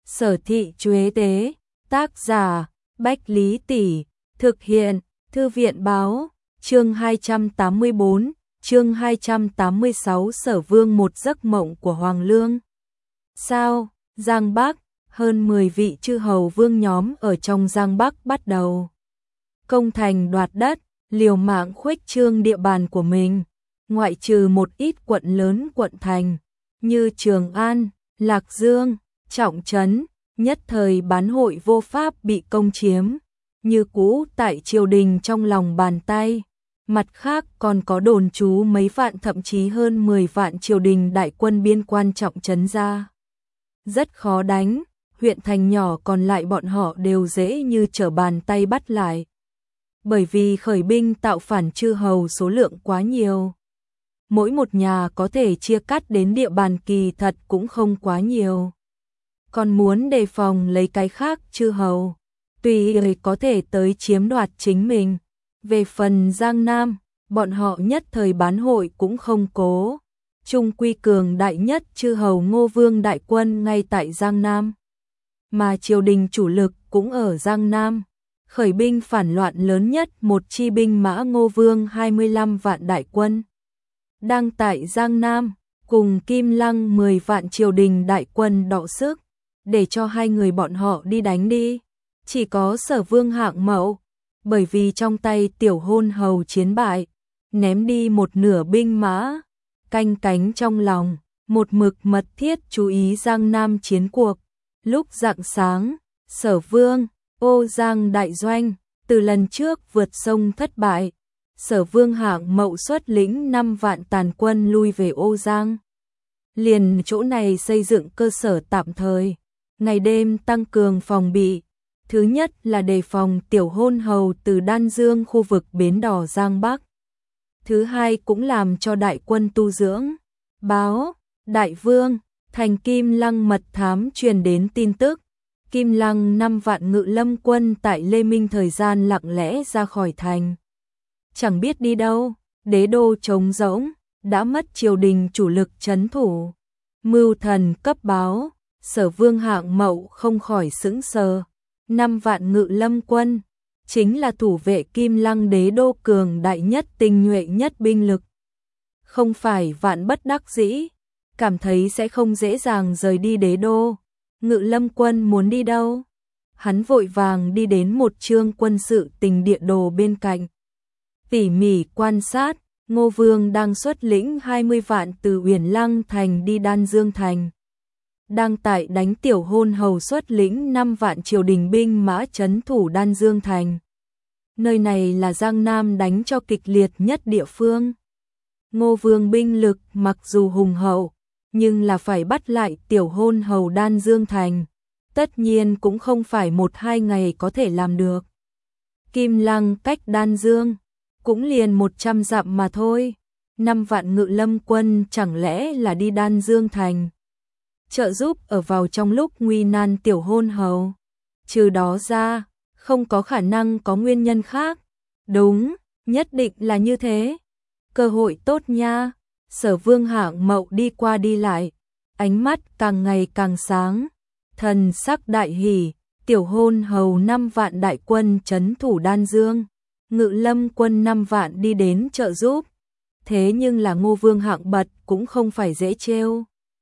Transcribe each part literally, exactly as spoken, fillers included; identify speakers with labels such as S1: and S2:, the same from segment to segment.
S1: Sở thị Chuế tế, tác giả, Bách Lý Tỷ, thực hiện, Thư viện báo, chương hai trăm tám mươi bốn, chương hai trăm tám mươi sáu Sở Vương một giấc mộng của Hoàng Lương. Sao, Giang Bắc, hơn mười vị chư hầu vương nhóm ở trong Giang Bắc bắt đầu công thành đoạt đất, liều mạng khuếch trương địa bàn của mình, ngoại trừ một ít quận lớn quận thành, như Trường An, Lạc Dương, Trọng Trấn, nhất thời bán hội vô pháp bị công chiếm, như cũ tại triều đình trong lòng bàn tay. Mặt khác còn có đồn trú mấy vạn thậm chí hơn mười vạn triều đình đại quân biên quan Trọng Trấn ra. Rất khó đánh, huyện thành nhỏ còn lại bọn họ đều dễ như trở bàn tay bắt lại. Bởi vì khởi binh tạo phản chư hầu số lượng quá nhiều. Mỗi một nhà có thể chia cắt đến địa bàn kỳ thật cũng không quá nhiều. Còn muốn đề phòng lấy cái khác chư hầu, tùy ý có thể tới chiếm đoạt chính mình. Về phần Giang Nam, bọn họ nhất thời bán hội cũng không cố. Trung quy cường đại nhất chư hầu Ngô Vương đại quân ngay tại Giang Nam. Mà triều đình chủ lực cũng ở Giang Nam. Khởi binh phản loạn lớn nhất một chi binh mã Ngô Vương hai mươi lăm vạn đại quân. Đang tại Giang Nam, cùng Kim Lăng mười vạn triều đình đại quân đọ sức, để cho hai người bọn họ đi đánh đi. Chỉ có Sở Vương hạng mẫu, bởi vì trong tay tiểu hôn hầu chiến bại, ném đi một nửa binh mã, canh cánh trong lòng, một mực mật thiết chú ý Giang Nam chiến cuộc. Lúc rạng sáng, Sở Vương, Ô Giang đại doanh, từ lần trước vượt sông thất bại, Sở Vương hạng mậu xuất lĩnh năm vạn tàn quân lui về Ô Giang. Liền chỗ này xây dựng cơ sở tạm thời, ngày đêm tăng cường phòng bị. Thứ nhất là đề phòng tiểu hôn hầu từ Đan Dương khu vực bến đò Giang Bắc. Thứ hai cũng làm cho đại quân tu dưỡng. Báo, Đại Vương, thành Kim Lăng mật thám truyền đến tin tức. Kim Lăng năm vạn ngự lâm quân tại Lê Minh thời gian lặng lẽ ra khỏi thành. Chẳng biết đi đâu, đế đô trống rỗng, đã mất triều đình chủ lực trấn thủ. Mưu thần cấp báo, Sở Vương hạng mậu không khỏi sững sờ. Năm vạn ngự lâm quân, chính là thủ vệ Kim Lăng đế đô cường đại nhất tinh nhuệ nhất binh lực. Không phải vạn bất đắc dĩ, cảm thấy sẽ không dễ dàng rời đi đế đô. Ngự lâm quân muốn đi đâu? Hắn vội vàng đi đến một chương quân sự tình địa đồ bên cạnh. Tỉ mỉ quan sát, Ngô Vương đang xuất lĩnh hai mươi vạn từ Uyển Lăng thành đi Đan Dương thành. Đang tại đánh tiểu hôn hầu xuất lĩnh năm vạn triều đình binh mã trấn thủ Đan Dương thành. Nơi này là Giang Nam đánh cho kịch liệt nhất địa phương. Ngô Vương binh lực mặc dù hùng hậu, nhưng là phải bắt lại tiểu hôn hầu Đan Dương thành. Tất nhiên cũng không phải một hai ngày có thể làm được. Kim Lăng cách Đan Dương, cũng liền một trăm dặm mà thôi. Năm vạn ngự lâm quân chẳng lẽ là đi Đan Dương thành trợ giúp ở vào trong lúc nguy nan tiểu hôn hầu. Trừ đó ra, không có khả năng có nguyên nhân khác. Đúng, nhất định là như thế. Cơ hội tốt nha. Sở Vương hạng mậu đi qua đi lại, ánh mắt càng ngày càng sáng. Thần sắc đại hỉ, tiểu hôn hầu năm vạn đại quân trấn thủ Đan Dương. Ngự lâm quân năm vạn đi đến trợ giúp. Thế nhưng là Ngô Vương hạng bật cũng không phải dễ trêu.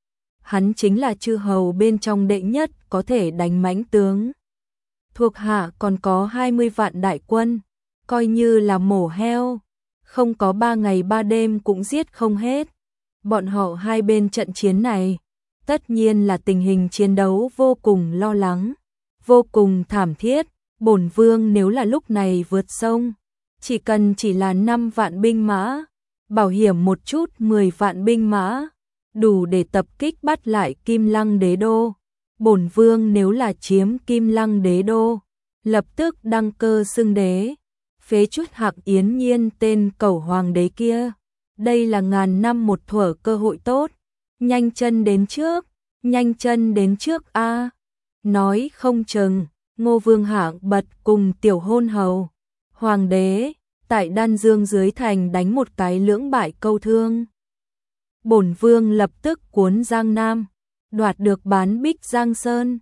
S1: Hắn chính là chư hầu bên trong đệ nhất có thể đánh mãnh tướng. Thuộc hạ còn có hai mươi vạn đại quân, coi như là mổ heo, không có ba ngày ba đêm cũng giết không hết. Bọn họ hai bên trận chiến này, tất nhiên là tình hình chiến đấu vô cùng lo lắng, vô cùng thảm thiết. Bổn vương nếu là lúc này vượt sông, chỉ cần chỉ là năm vạn binh mã, bảo hiểm một chút mười vạn binh mã, đủ để tập kích bắt lại Kim Lăng đế đô. Bổn vương nếu là chiếm Kim Lăng đế đô, lập tức đăng cơ xưng đế, phế chút Hạc Yến Nhiên tên cẩu hoàng đế kia. Đây là ngàn năm một thuở cơ hội tốt. Nhanh chân đến trước, nhanh chân đến trước a. Nói không chừng, Ngô Vương hạng bật cùng tiểu hôn hầu, hoàng đế, tại Đan Dương dưới thành đánh một cái lưỡng bại câu thương. Bổn vương lập tức cuốn Giang Nam, đoạt được bán Bích Giang Sơn.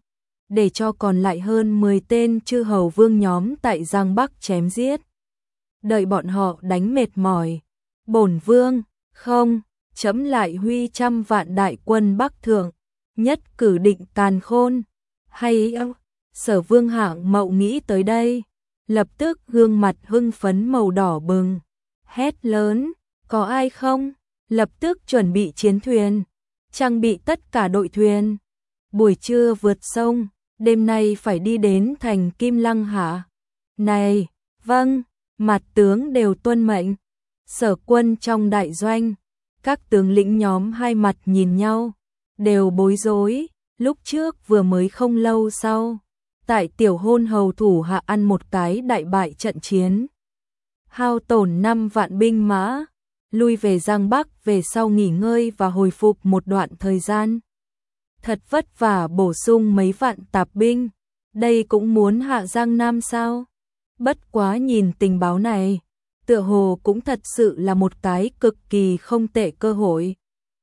S1: để cho còn lại hơn mười tên chư hầu vương nhóm tại Giang Bắc chém giết. Đợi bọn họ đánh mệt mỏi, bổn vương, không, chấm lại huy trăm vạn đại quân Bắc thượng, nhất cử định càn khôn. Hay ơ, Sở Vương Hạng Mậu nghĩ tới đây, lập tức gương mặt hưng phấn màu đỏ bừng, hét lớn, có ai không? Lập tức chuẩn bị chiến thuyền, trang bị tất cả đội thuyền. Buổi trưa vượt sông, đêm nay phải đi đến thành Kim Lăng hả? Này, vâng, mặt tướng đều tuân mệnh. Sở quân trong đại doanh, các tướng lĩnh nhóm hai mặt nhìn nhau, đều bối rối, lúc trước vừa mới không lâu sau, tại tiểu hôn hầu thủ hạ ăn một cái đại bại trận chiến. Hao tổn năm vạn binh mã, lui về Giang Bắc về sau nghỉ ngơi và hồi phục một đoạn thời gian. Thật vất vả bổ sung mấy vạn tạp binh, đây cũng muốn hạ Giang Nam sao? Bất quá nhìn tình báo này, tựa hồ cũng thật sự là một cái cực kỳ không tệ cơ hội.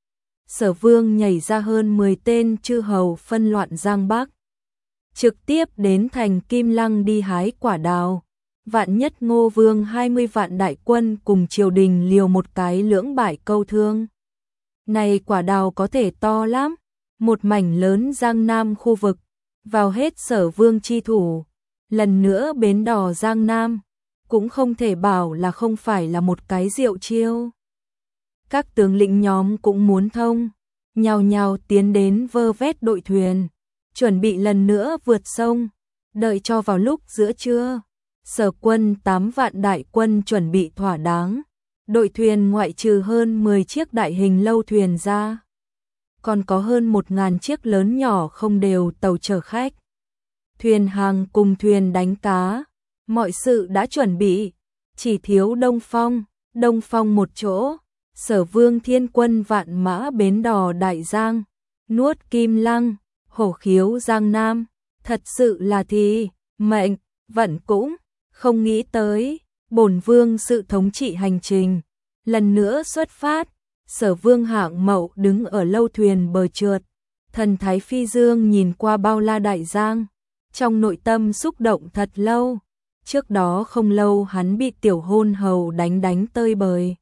S1: Sở Vương nhảy ra hơn mười tên chư hầu phân loạn Giang Bắc, trực tiếp đến thành Kim Lăng đi hái quả đào. Vạn nhất Ngô Vương hai mươi vạn đại quân cùng triều đình liều một cái lưỡng bại câu thương. Này quả đào có thể to lắm, một mảnh lớn Giang Nam khu vực, vào hết Sở Vương chi thủ. Lần nữa bến đò Giang Nam, cũng không thể bảo là không phải là một cái diệu chiêu. Các tướng lĩnh nhóm cũng muốn thông, nhào nhào tiến đến vơ vét đội thuyền, chuẩn bị lần nữa vượt sông, đợi cho vào lúc giữa trưa. Sở quân tám vạn đại quân chuẩn bị thỏa đáng, đội thuyền ngoại trừ hơn mười chiếc đại hình lâu thuyền ra, còn có hơn một ngàn chiếc lớn nhỏ không đều tàu chở khách. Thuyền hàng cùng thuyền đánh cá, mọi sự đã chuẩn bị, chỉ thiếu Đông Phong, Đông Phong một chỗ. Sở Vương thiên quân vạn mã bến đò Đại Giang, nuốt Kim Lăng, hổ khiếu Giang Nam, thật sự là thì, mệnh, vận cũng, không nghĩ tới, bổn vương sự thống trị hành trình, lần nữa xuất phát. Sở Vương Hạng Mậu đứng ở lâu thuyền bờ trượt, thần thái phi dương nhìn qua bao la Đại Giang, trong nội tâm xúc động thật lâu. Trước đó không lâu hắn bị tiểu hôn hầu đánh đánh tơi bời,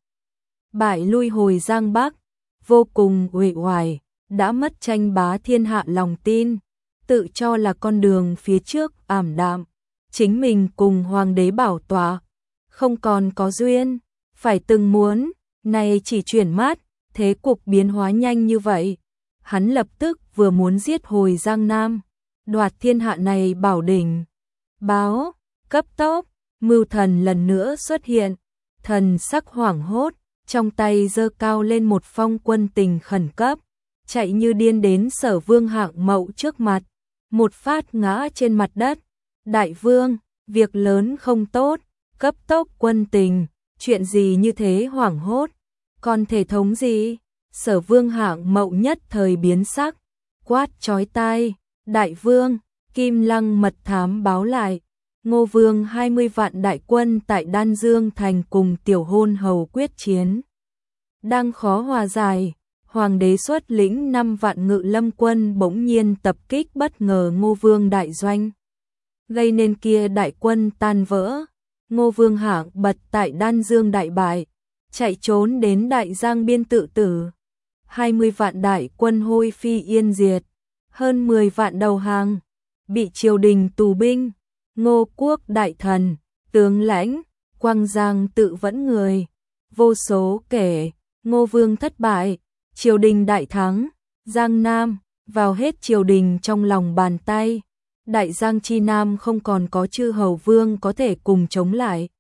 S1: bại lui hồi Giang Bắc, vô cùng uể oải, đã mất tranh bá thiên hạ lòng tin, tự cho là con đường phía trước ảm đạm, chính mình cùng hoàng đế bảo tọa không còn có duyên, phải từng muốn, này chỉ chuyển mắt, thế cục biến hóa nhanh như vậy, hắn lập tức vừa muốn giết hồi Giang Nam, đoạt thiên hạ này bảo đỉnh. Báo, cấp tốc, Mưu Thần lần nữa xuất hiện, thần sắc hoảng hốt, trong tay giơ cao lên một phong quân tình khẩn cấp, chạy như điên đến Sở Vương Hạng Mậu trước mặt, một phát ngã trên mặt đất. Đại vương, việc lớn không tốt, cấp tốc quân tình, chuyện gì như thế hoảng hốt, còn thể thống gì? Sở Vương Hạng Mậu nhất thời biến sắc, quát chói tai, đại vương, Kim Lăng mật thám báo lại, Ngô Vương hai mươi vạn đại quân tại Đan Dương thành cùng tiểu hôn hầu quyết chiến. Đang khó hòa giải, hoàng đế xuất lĩnh năm vạn ngự lâm quân bỗng nhiên tập kích bất ngờ Ngô Vương đại doanh, gây nên kia đại quân tan vỡ. Ngô Vương Hạng bật tại Đan Dương đại bại, chạy trốn đến Đại Giang biên tự tử. hai mươi vạn đại quân hôi phi yên diệt, hơn mười vạn đầu hàng, bị triều đình tù binh. Ngô quốc đại thần, tướng lãnh, Quang Giang tự vẫn người, vô số kể, Ngô Vương thất bại, triều đình đại thắng, Giang Nam, vào hết triều đình trong lòng bàn tay. Đại Giang chi Nam không còn có chư hầu vương có thể cùng chống lại.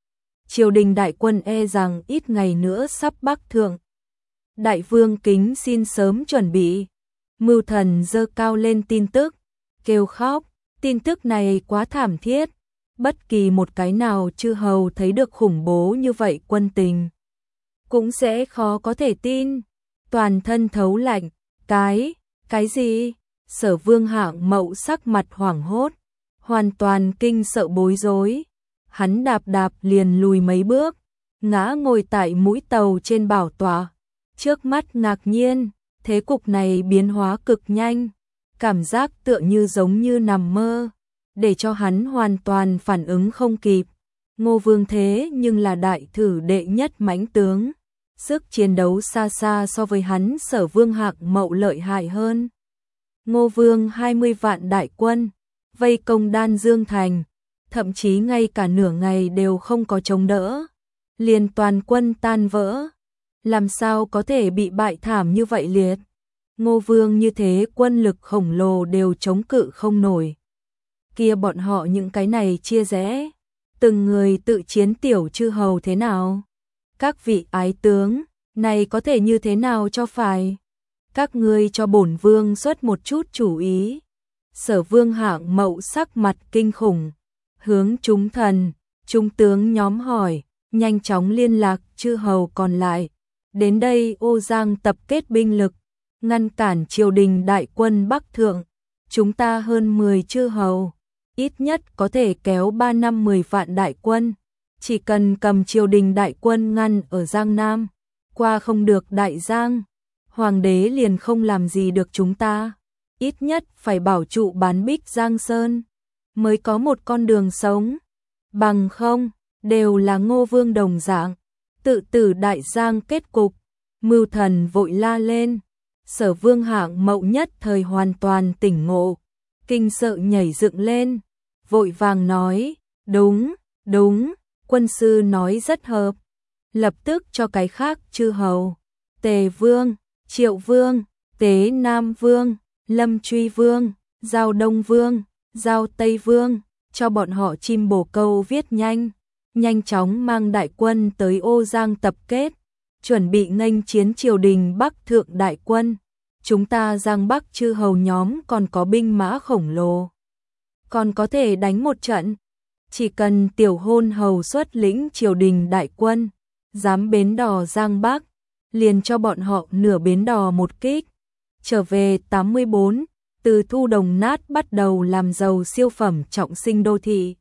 S1: Triều đình đại quân e rằng ít ngày nữa sắp bắc thượng. Đại vương kính xin sớm chuẩn bị. Mưu Thần giơ cao lên tin tức, kêu khóc, tin tức này quá thảm thiết. Bất kỳ một cái nào chư hầu thấy được khủng bố như vậy quân tình, cũng sẽ khó có thể tin. Toàn thân thấu lạnh, cái, cái gì? Sở Vương Hạng Mậu sắc mặt hoảng hốt, hoàn toàn kinh sợ bối rối. Hắn đạp đạp liền lùi mấy bước, ngã ngồi tại mũi tàu trên bảo tọa. Trước mắt ngạc nhiên, thế cục này biến hóa cực nhanh. cảm giác tựa như giống như nằm mơ, để cho hắn hoàn toàn phản ứng không kịp. Ngô Vương thế nhưng là đại thử đệ nhất mãnh tướng, sức chiến đấu xa xa so với hắn Sở Vương Hạc Mậu lợi hại hơn. Ngô Vương hai mươi vạn đại quân, vây công Đan Dương Thành, thậm chí ngay cả nửa ngày đều không có chống đỡ, liền toàn quân tan vỡ. Làm sao có thể bị bại thảm như vậy liệt? Ngô Vương như thế quân lực khổng lồ đều chống cự không nổi. Kia bọn họ những cái này chia rẽ, từng người tự chiến tiểu chư hầu thế nào? Các vị ái tướng, này có thể như thế nào cho phải? Các ngươi cho bổn vương xuất một chút chủ ý. Sở Vương Hạc Mậu sắc mặt kinh khủng, hướng chúng thần, trung tướng nhóm hỏi, nhanh chóng liên lạc chư hầu còn lại. Đến đây Ô Giang tập kết binh lực, ngăn cản triều đình đại quân Bắc Thượng. Chúng ta hơn mười chư hầu, ít nhất có thể kéo ba năm mười vạn đại quân. Chỉ cần cầm triều đình đại quân ngăn ở Giang Nam, qua không được Đại Giang, hoàng đế liền không làm gì được chúng ta. Ít nhất phải bảo trụ bán Bích Giang Sơn, mới có một con đường sống. Bằng không, đều là Ngô Vương đồng dạng, tự tử Đại Giang kết cục. Mưu thần vội la lên. Sở Vương Hạc Mậu nhất thời hoàn toàn tỉnh ngộ, kinh sợ nhảy dựng lên, vội vàng nói, đúng, đúng, quân sư nói rất hợp. Lập tức cho cái khác chư hầu, Tề Vương, Triệu Vương, Tế Nam Vương, Lâm Truy Vương, Giao Đông Vương, Giao Tây Vương, cho bọn họ chim bồ câu viết nhanh, nhanh chóng mang đại quân tới Ô Giang tập kết, chuẩn bị nghênh chiến triều đình Bắc Thượng đại quân. Chúng ta Giang Bắc chư hầu nhóm còn có binh mã khổng lồ, còn có thể đánh một trận. Chỉ cần tiểu hôn hầu xuất lĩnh triều đình đại quân, dám bến đò Giang Bắc, liền cho bọn họ nửa bến đò một kích. Trở về tám mươi bốn, từ Thu Đồng Nát bắt đầu làm giàu siêu phẩm trọng sinh đô thị.